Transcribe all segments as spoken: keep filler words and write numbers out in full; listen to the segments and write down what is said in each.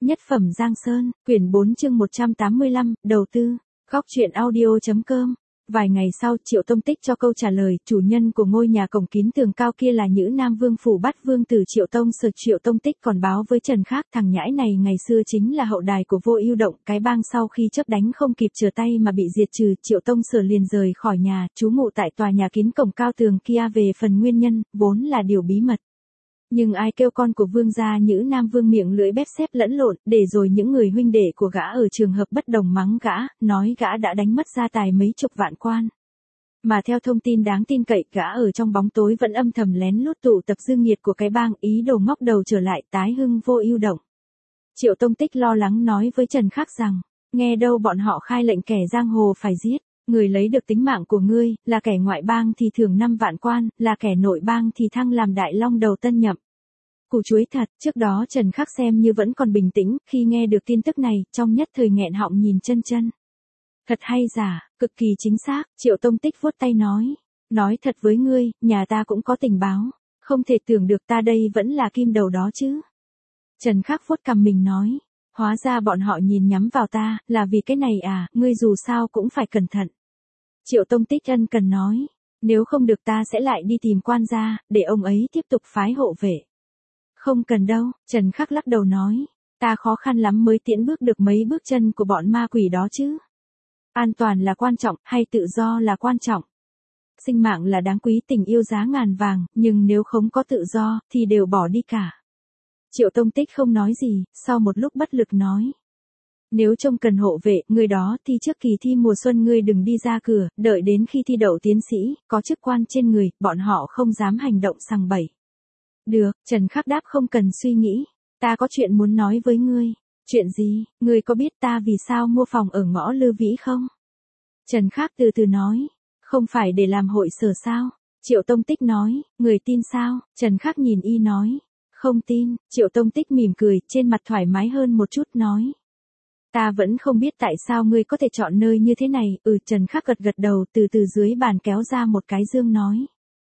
Nhất phẩm Giang Sơn, quyển bốn chương một trăm tám mươi lăm, đầu tư, góc truyện audio.com. Vài ngày sau, Triệu Tông Tích cho câu trả lời, chủ nhân của ngôi nhà cổng kín tường cao kia là Nhữ Nam Vương phủ Bát Vương tử Triệu Tông Sở. Triệu Tông Tích còn báo với Trần Khác, thằng nhãi này ngày xưa chính là hậu đài của Vô Ưu Động, cái bang sau khi chớp đánh không kịp trở tay mà bị diệt trừ. Triệu Tông Sở liền rời khỏi nhà, trú ngụ tại tòa nhà kín cổng cao tường kia. Về phần nguyên nhân, vốn là điều bí mật. Nhưng ai kêu con của vương gia Nhữ Nam Vương miệng lưỡi bép xép lẫn lộn, để rồi những người huynh đệ của gã ở trường hợp bất đồng mắng gã, nói gã đã đánh mất gia tài mấy chục vạn quan. Mà theo thông tin đáng tin cậy, gã ở trong bóng tối vẫn âm thầm lén lút tụ tập dương nghiệt của cái bang, ý đồ ngóc đầu trở lại tái hưng Vô Ưu Động. Triệu Tông Tích lo lắng nói với Trần Khác rằng, nghe đâu bọn họ khai lệnh kẻ giang hồ phải giết. Người lấy được tính mạng của ngươi, là kẻ ngoại bang thì thưởng năm vạn quan, là kẻ nội bang thì thăng làm đại long đầu tân nhậm. Củ chuối thật. Trước đó Trần Khác xem như vẫn còn bình tĩnh, khi nghe được tin tức này, trong nhất thời nghẹn họng nhìn chân chân. Thật hay giả, cực kỳ chính xác. Triệu Tông Tích vuốt tay nói. Nói thật với ngươi, nhà ta cũng có tình báo. Không thể tưởng được ta đây vẫn là kim đầu đó chứ. Trần Khác vuốt cằm mình nói. Hóa ra bọn họ nhìn nhắm vào ta, là vì cái này à, ngươi dù sao cũng phải cẩn thận. Triệu Tông Tích ân cần nói. Nếu không được ta sẽ lại đi tìm quan gia, để ông ấy tiếp tục phái hộ vệ. Không cần đâu, Trần Khác lắc đầu nói. Ta khó khăn lắm mới tiễn bước được mấy bước chân của bọn ma quỷ đó chứ. An toàn là quan trọng, hay tự do là quan trọng. Sinh mạng là đáng quý, tình yêu giá ngàn vàng, nhưng nếu không có tự do, thì đều bỏ đi cả. Triệu Tông Tích không nói gì, sau một lúc bất lực nói. Nếu trông cần hộ vệ, người đó thì trước kỳ thi mùa xuân ngươi đừng đi ra cửa, đợi đến khi thi đậu tiến sĩ, có chức quan trên người, bọn họ không dám hành động sằng bậy. Được, Trần Khác đáp không cần suy nghĩ. Ta có chuyện muốn nói với ngươi. Chuyện gì, ngươi có biết ta vì sao mua phòng ở ngõ Lư Vĩ không? Trần Khác từ từ nói. Không phải để làm hội sở sao? Triệu Tông Tích nói, người tin sao? Trần Khác nhìn y nói. Không tin. Triệu Tông Tích mỉm cười, trên mặt thoải mái hơn một chút nói. Ta vẫn không biết tại sao ngươi có thể chọn nơi như thế này. Ừ, Trần Khác gật gật đầu, từ từ dưới bàn kéo ra một cái dương nói.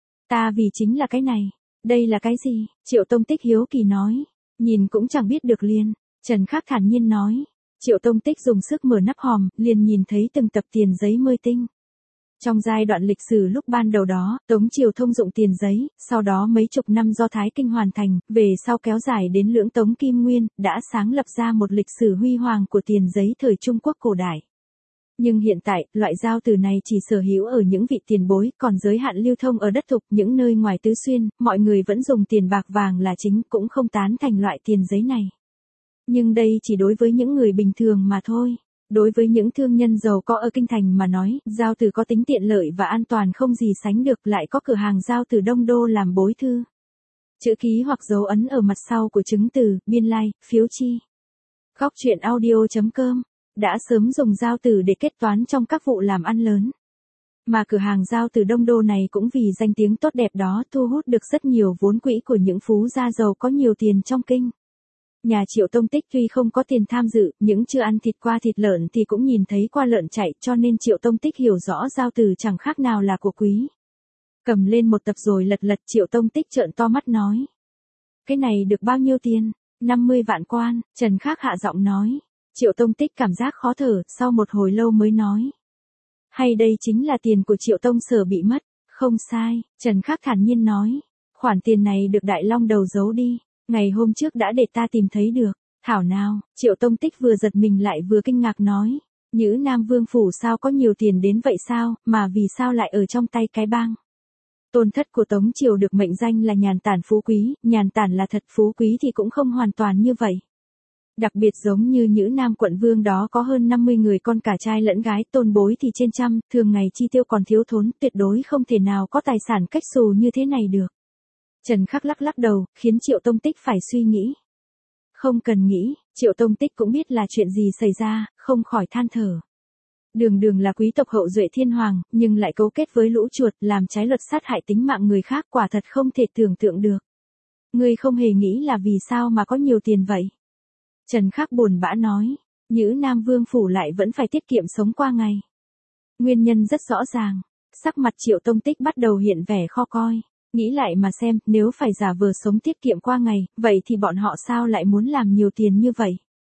Ta vì chính là cái này. Đây là cái gì? Triệu Tông Tích hiếu kỳ nói. Nhìn cũng chẳng biết được liền. Trần Khác thản nhiên nói. Triệu Tông Tích dùng sức mở nắp hòm, liền nhìn thấy từng tập tiền giấy mới tinh. Trong giai đoạn lịch sử lúc ban đầu đó, Tống Triều thông dụng tiền giấy, sau đó mấy chục năm do Thái Kinh hoàn thành, về sau kéo dài đến lưỡng Tống Kim Nguyên, đã sáng lập ra một lịch sử huy hoàng của tiền giấy thời Trung Quốc cổ đại. Nhưng hiện tại, loại giao từ này chỉ sở hữu ở những vị tiền bối, còn giới hạn lưu thông ở đất thục, những nơi ngoài tứ xuyên, mọi người vẫn dùng tiền bạc vàng là chính, cũng không tán thành loại tiền giấy này. Nhưng đây chỉ đối với những người bình thường mà thôi. Đối với những thương nhân giàu có ở kinh thành mà nói, giao từ có tính tiện lợi và an toàn không gì sánh được, lại có cửa hàng giao từ đông đô làm bối thư. Chữ ký hoặc dấu ấn ở mặt sau của chứng từ, biên lai, like, phiếu chi. Góc truyện audio.com đã sớm dùng giao từ để kết toán trong các vụ làm ăn lớn. Mà cửa hàng giao từ đông đô này cũng vì danh tiếng tốt đẹp đó thu hút được rất nhiều vốn quỹ của những phú gia giàu có nhiều tiền trong kinh. Nhà Triệu Tông Tích tuy không có tiền tham dự, những chưa ăn thịt qua thịt lợn thì cũng nhìn thấy qua lợn chạy, cho nên Triệu Tông Tích hiểu rõ giao từ chẳng khác nào là của quý. Cầm lên một tập rồi lật lật, Triệu Tông Tích trợn to mắt nói. Cái này được bao nhiêu tiền? năm mươi vạn quan, Trần Khác hạ giọng nói. Triệu Tông Tích cảm giác khó thở, sau một hồi lâu mới nói. Hay đây chính là tiền của Triệu Tông Sở bị mất? Không sai, Trần Khác thản nhiên nói. Khoản tiền này được Đại Long đầu giấu đi. Ngày hôm trước đã để ta tìm thấy được. Thảo nào, Triệu Tông Tích vừa giật mình lại vừa kinh ngạc nói. Nhữ Nam Vương phủ sao có nhiều tiền đến vậy sao, mà vì sao lại ở trong tay cái bang? Tôn thất của Tống Triều được mệnh danh là nhàn tản phú quý, nhàn tản là thật, phú quý thì cũng không hoàn toàn như vậy. Đặc biệt giống như Nhữ Nam quận vương đó có hơn năm mươi người con cả trai lẫn gái, tôn bối thì trên trăm, thường ngày chi tiêu còn thiếu thốn, tuyệt đối không thể nào có tài sản cách xù như thế này được. Trần Khác lắc lắc đầu, khiến Triệu Tông Tích phải suy nghĩ. Không cần nghĩ, Triệu Tông Tích cũng biết là chuyện gì xảy ra, không khỏi than thở. Đường đường là quý tộc hậu duệ thiên hoàng, nhưng lại cấu kết với lũ chuột, làm trái luật sát hại tính mạng người khác, quả thật không thể tưởng tượng được. Ngươi không hề nghĩ là vì sao mà có nhiều tiền vậy? Trần Khác buồn bã nói, Nhữ Nam Vương phủ lại vẫn phải tiết kiệm sống qua ngày. Nguyên nhân rất rõ ràng, sắc mặt Triệu Tông Tích bắt đầu hiện vẻ khó coi. Nghĩ lại mà xem, nếu phải giả vờ sống tiết kiệm qua ngày, vậy thì bọn họ sao lại muốn làm nhiều tiền như vậy?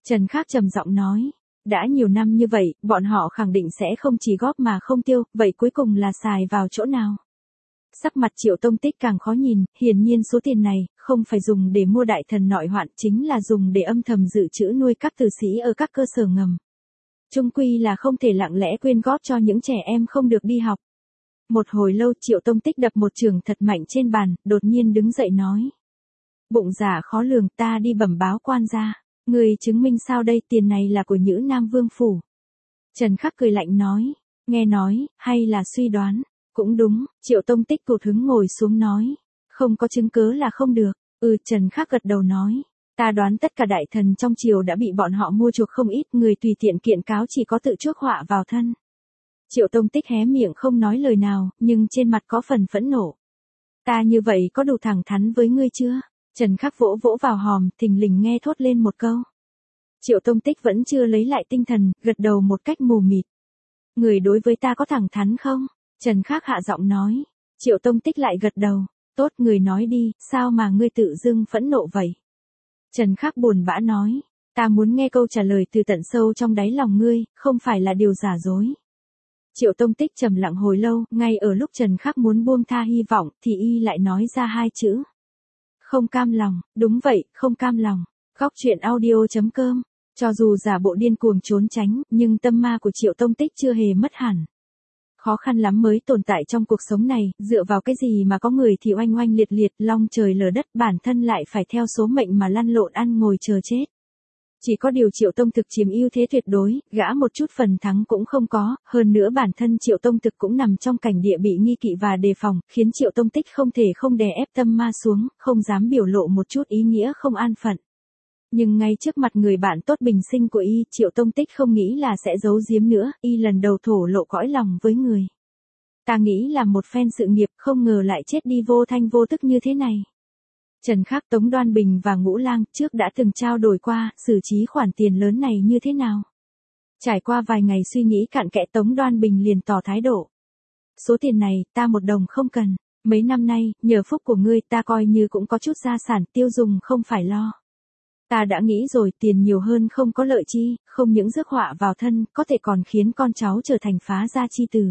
Trần Khắc trầm giọng nói. Đã nhiều năm như vậy, bọn họ khẳng định sẽ không chỉ góp mà không tiêu, vậy cuối cùng là xài vào chỗ nào? Sắc mặt Triệu Tông Tích càng khó nhìn, hiển nhiên số tiền này, không phải dùng để mua đại thần nội hoạn, chính là dùng để âm thầm dự trữ nuôi các tử sĩ ở các cơ sở ngầm. Chung quy là không thể lặng lẽ quyên góp cho những trẻ em không được đi học. Một hồi lâu Triệu Tông Tích đập một chưởng thật mạnh trên bàn, đột nhiên đứng dậy nói. Bụng dạ khó lường, ta đi bẩm báo quan gia. Người chứng minh sao đây, tiền này là của Nhữ Nam Vương Phủ. Trần Khắc cười lạnh nói. Nghe nói, hay là suy đoán. Cũng đúng, Triệu Tông Tích cụt hứng ngồi xuống nói. Không có chứng cớ là không được. Ừ, Trần Khắc gật đầu nói. Ta đoán tất cả đại thần trong triều đã bị bọn họ mua chuộc không ít, người tùy tiện kiện cáo chỉ có tự chuốc họa vào thân. Triệu Tông Tích hé miệng không nói lời nào, nhưng trên mặt có phần phẫn nộ. Ta như vậy có đủ thẳng thắn với ngươi chưa? Trần Khắc vỗ vỗ vào hòm, thình lình nghe thốt lên một câu. Triệu Tông Tích vẫn chưa lấy lại tinh thần, gật đầu một cách mù mịt. Người đối với ta có thẳng thắn không? Trần Khắc hạ giọng nói. Triệu Tông Tích lại gật đầu. Tốt, người nói đi, sao mà ngươi tự dưng phẫn nộ vậy? Trần Khắc buồn bã nói. Ta muốn nghe câu trả lời từ tận sâu trong đáy lòng ngươi, không phải là điều giả dối. Triệu Tông Tích trầm lặng hồi lâu, ngay ở lúc Trần Khắc muốn buông tha hy vọng, thì y lại nói ra hai chữ. Không cam lòng, đúng vậy, không cam lòng. Góc truyện audio chấm com. Cho dù giả bộ điên cuồng trốn tránh, nhưng tâm ma của Triệu Tông Tích chưa hề mất hẳn. Khó khăn lắm mới tồn tại trong cuộc sống này, dựa vào cái gì mà có người thì oanh oanh liệt liệt, long trời lở đất, bản thân lại phải theo số mệnh mà lăn lộn ăn ngồi chờ chết. Chỉ có điều Triệu Tông Thực chiếm ưu thế tuyệt đối, gã một chút phần thắng cũng không có, hơn nữa bản thân Triệu Tông Thực cũng nằm trong cảnh địa bị nghi kỵ và đề phòng, khiến Triệu Tông Tích không thể không đè ép tâm ma xuống, không dám biểu lộ một chút ý nghĩa không an phận. Nhưng ngay trước mặt người bạn tốt bình sinh của y, Triệu Tông Tích không nghĩ là sẽ giấu giếm nữa, y lần đầu thổ lộ cõi lòng với người. Ta nghĩ là một phen sự nghiệp, không ngờ lại chết đi vô thanh vô tức như thế này. Trần Khắc, Tống Đoan Bình và Ngũ Lang trước đã từng trao đổi qua, xử trí khoản tiền lớn này như thế nào. Trải qua vài ngày suy nghĩ cặn kẽ, Tống Đoan Bình liền tỏ thái độ. Số tiền này, ta một đồng không cần. Mấy năm nay, nhờ phúc của ngươi ta coi như cũng có chút gia sản, tiêu dùng không phải lo. Ta đã nghĩ rồi, tiền nhiều hơn không có lợi chi, không những rước họa vào thân, có thể còn khiến con cháu trở thành phá gia chi tử.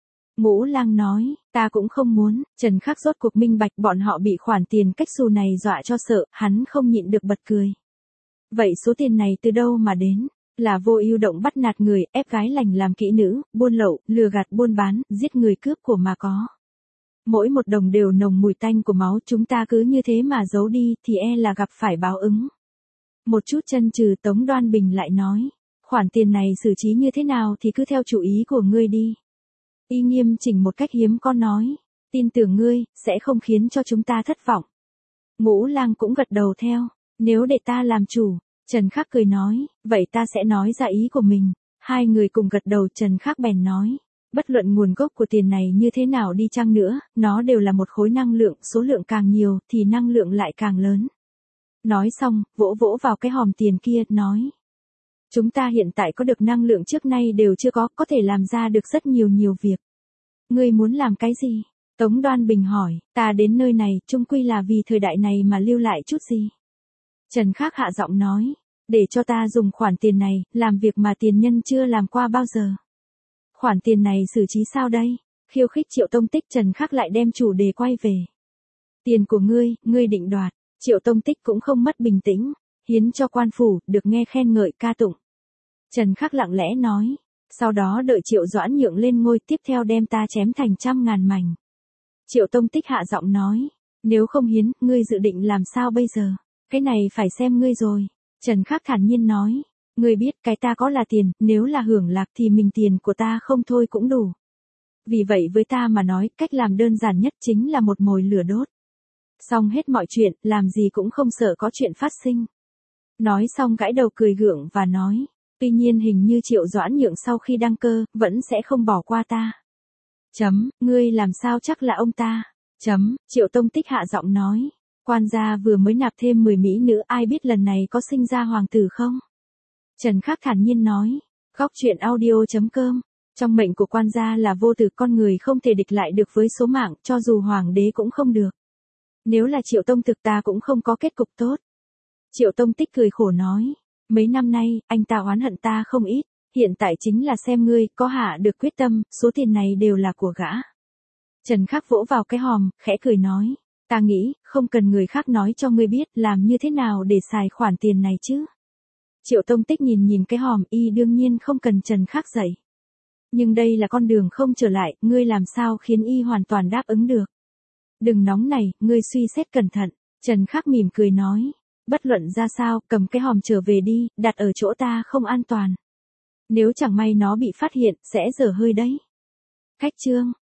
Ngũ Lang nói, ta cũng không muốn. Trần Khắc rốt cuộc minh bạch bọn họ bị khoản tiền cách xù này dọa cho sợ, hắn không nhịn được bật cười. Vậy số tiền này từ đâu mà đến? Là vô ưu động bắt nạt người, ép gái lành làm kỹ nữ, buôn lậu, lừa gạt buôn bán, giết người cướp của mà có. Mỗi một đồng đều nồng mùi tanh của máu, chúng ta cứ như thế mà giấu đi thì e là gặp phải báo ứng. Một chút chân trừ, Tống Đoan Bình lại nói, khoản tiền này xử trí như thế nào thì cứ theo chủ ý của ngươi đi. Y nghiêm chỉnh một cách hiếm có nói, tin tưởng ngươi, sẽ không khiến cho chúng ta thất vọng. Ngũ Lang cũng gật đầu theo, nếu để ta làm chủ. Trần Khắc cười nói, vậy ta sẽ nói ra ý của mình. Hai người cùng gật đầu, Trần Khắc bèn nói, bất luận nguồn gốc của tiền này như thế nào đi chăng nữa, nó đều là một khối năng lượng, số lượng càng nhiều thì năng lượng lại càng lớn. Nói xong, vỗ vỗ vào cái hòm tiền kia, nói. Chúng ta hiện tại có được năng lượng trước nay đều chưa có, có thể làm ra được rất nhiều nhiều việc. Ngươi muốn làm cái gì? Tống Đoan Bình hỏi, ta đến nơi này, chung quy là vì thời đại này mà lưu lại chút gì? Trần Khắc hạ giọng nói, để cho ta dùng khoản tiền này, làm việc mà tiền nhân chưa làm qua bao giờ. Khoản tiền này xử trí sao đây? Khiêu khích Triệu Tông Tích, Trần Khắc lại đem chủ đề quay về. Tiền của ngươi, ngươi định đoạt. Triệu Tông Tích cũng không mất bình tĩnh, hiến cho quan phủ, được nghe khen ngợi ca tụng. Trần Khắc lặng lẽ nói, sau đó đợi Triệu Doãn nhượng lên ngôi, tiếp theo đem ta chém thành trăm ngàn mảnh. Triệu Tông Tích hạ giọng nói, nếu không hiến, ngươi dự định làm sao bây giờ? Cái này phải xem ngươi rồi. Trần Khắc thản nhiên nói, ngươi biết cái ta có là tiền, nếu là hưởng lạc thì mình tiền của ta không thôi cũng đủ. Vì vậy với ta mà nói, cách làm đơn giản nhất chính là một mồi lửa đốt. Xong hết mọi chuyện, làm gì cũng không sợ có chuyện phát sinh. Nói xong gãi đầu cười gượng và nói, tuy nhiên hình như Triệu Doãn nhượng sau khi đăng cơ, vẫn sẽ không bỏ qua ta. Chấm, ngươi làm sao chắc là ông ta? Chấm, Triệu Tông Tích hạ giọng nói, quan gia vừa mới nạp thêm mười mỹ nữ, ai biết lần này có sinh ra hoàng tử không? Trần Khắc thản nhiên nói, góc truyện audio chấm com, trong mệnh của quan gia là vô tử, con người không thể địch lại được với số mạng, cho dù hoàng đế cũng không được. Nếu là Triệu Tông Thực ta cũng không có kết cục tốt. Triệu Tông Tích cười khổ nói, Mấy năm nay, anh ta oán hận ta không ít, hiện tại chính là xem ngươi có hạ được quyết tâm, số tiền này đều là của gã. Trần Khắc vỗ vào cái hòm, khẽ cười nói, ta nghĩ, không cần người khác nói cho ngươi biết làm như thế nào để xài khoản tiền này chứ. Triệu Tông Tích nhìn nhìn cái hòm, y đương nhiên không cần Trần Khắc dạy. Nhưng đây là con đường không trở lại, ngươi làm sao khiến y hoàn toàn đáp ứng được. Đừng nóng này, ngươi suy xét cẩn thận. Trần Khắc mỉm cười nói, bất luận ra sao, cầm cái hòm trở về đi, đặt ở chỗ ta không an toàn. Nếu chẳng may nó bị phát hiện, sẽ dở hơi đấy. Khách chương.